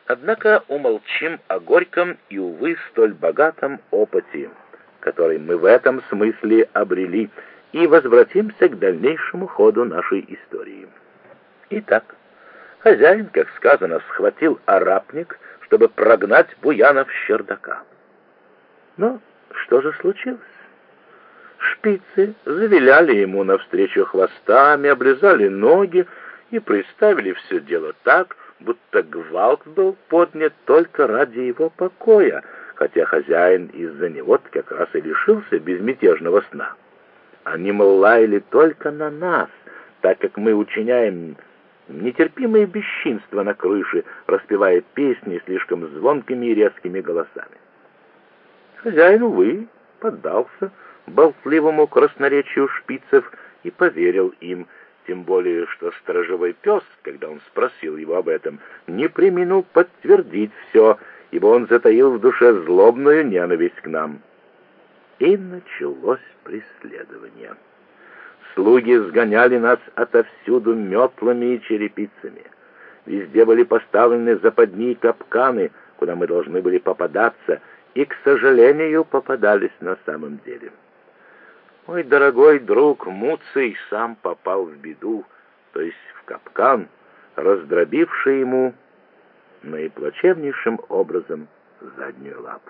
Однако умолчим о горьком и, увы, столь богатом опыте, который мы в этом смысле обрели, и возвратимся к дальнейшему ходу нашей истории. Итак, хозяин, как сказано, схватил арапник, чтобы прогнать буянов с чердака. Но что же случилось? Шпицы завиляли ему навстречу хвостами, облизали ноги и представили все дело так, будто гвалт был поднят только ради его покоя, хотя хозяин из-за него как раз и лишился безмятежного сна. Они, мол, лаяли только на нас, так как мы учиняем нетерпимые бесчинства на крыше, распевая песни слишком звонкими и резкими голосами. Хозяин, увы, поддался болтливому красноречию шпицев и поверил им, тем более, что сторожевой пес, когда он спросил его об этом, не преминул подтвердить все, ибо он затаил в душе злобную ненависть к нам. И началось преследование. Слуги сгоняли нас отовсюду метлами и черепицами. Везде были поставлены западни и капканы, куда мы должны были попадаться, и, к сожалению, попадались на самом деле. Мой дорогой друг Муций сам попал в беду, то есть в капкан, раздробивший ему наиплачевнейшим образом заднюю лапу.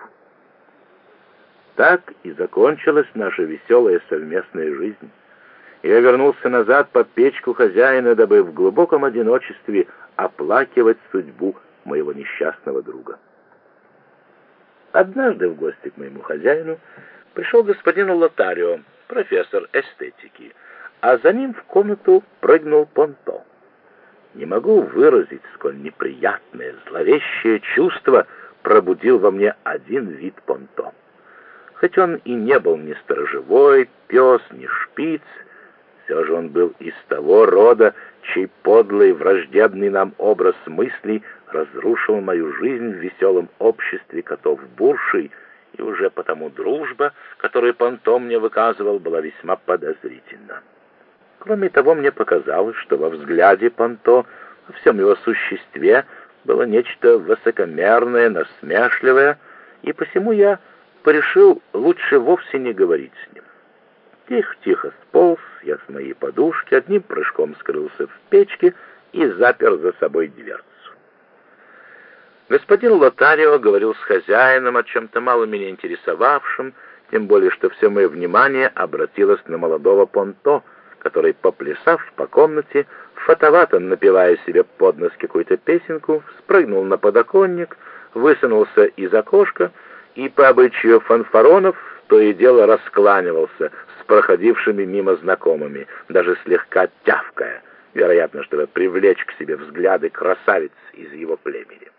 Так и закончилась наша веселая совместная жизнь. Я вернулся назад под печку хозяина, дабы в глубоком одиночестве оплакивать судьбу моего несчастного друга. Однажды в гости к моему хозяину пришел господин Лотарио, профессор эстетики, а за ним в комнату прыгнул Понто. Не могу выразить, сколь неприятное, зловещее чувство пробудил во мне один вид Понто. Хоть он и не был ни сторожевой пес, ни шпиц, все же он был из того рода, чей подлый, враждебный нам образ мыслей разрушил мою жизнь в веселом обществе котов-буршей, и уже потому дружба, которую Понто мне выказывал, была весьма подозрительна. Кроме того, мне показалось, что во взгляде Понто, во всем его существе, было нечто высокомерное, насмешливое, и посему я порешил лучше вовсе не говорить с ним. Тихо-тихо сполз я с моей подушки, одним прыжком скрылся в печке и запер за собой дверцу. Господин Лотарио говорил с хозяином о чем-то мало меня интересовавшем, тем более, что все мое внимание обратилось на молодого Понто, который, поплясав по комнате, фатовато напевая себе под нос какую-то песенку, спрыгнул на подоконник, высунулся из окошка и, по обычаю фанфаронов, то и дело раскланивался с проходившими мимо знакомыми, даже слегка тявкая, вероятно, чтобы привлечь к себе взгляды красавиц из его племени.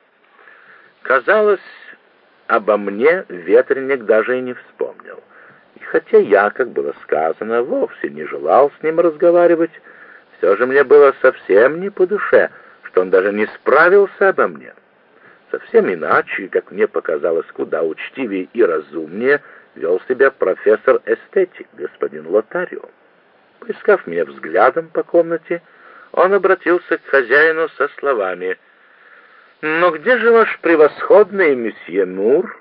Казалось, обо мне ветреник даже и не вспомнил. И хотя я, как было сказано, вовсе не желал с ним разговаривать, все же мне было совсем не по душе, что он даже не справился обо мне. Совсем иначе, как мне показалось, куда учтивее и разумнее вел себя профессор-эстетик, господин Лотарио. Поискав меня взглядом по комнате, он обратился к хозяину со словами: «Но где же ваш превосходный месье Мур?»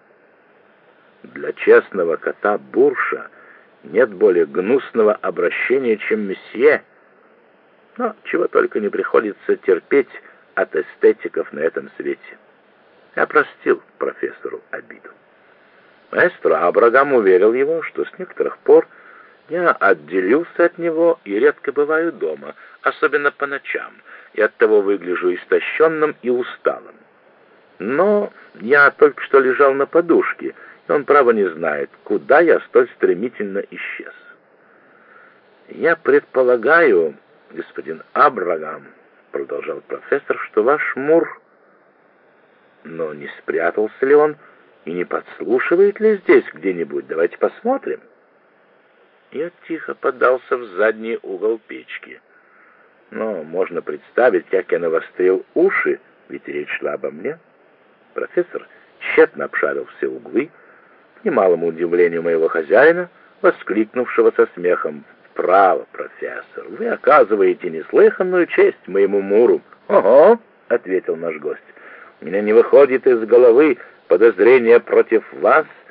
Для честного кота-бурша нет более гнусного обращения, чем месье. Но чего только не приходится терпеть от эстетиков на этом свете. Я простил профессору обиду. Маэстро Абрагам уверил его, что с некоторых пор я отделился от него и редко бываю дома, особенно по ночам, и оттого выгляжу истощенным и усталым. Но я только что лежал на подушке, и он, право, не знает, куда я столь стремительно исчез. «Я предполагаю, господин Абрагам, — продолжал профессор, — что ваш Мур... Но не спрятался ли он и не подслушивает ли здесь где-нибудь? Давайте посмотрим». Я тихо подался в задний угол печки. Но можно представить, как я навострил уши, ведь речь шла обо мне. Профессор тщетно обшарил все углы, к немалому удивлению моего хозяина, воскликнувшего со смехом: «Право, профессор, вы оказываете неслыханную честь моему Муру». «Ого», — ответил наш гость, — Меня не выходит из головы подозрение против вас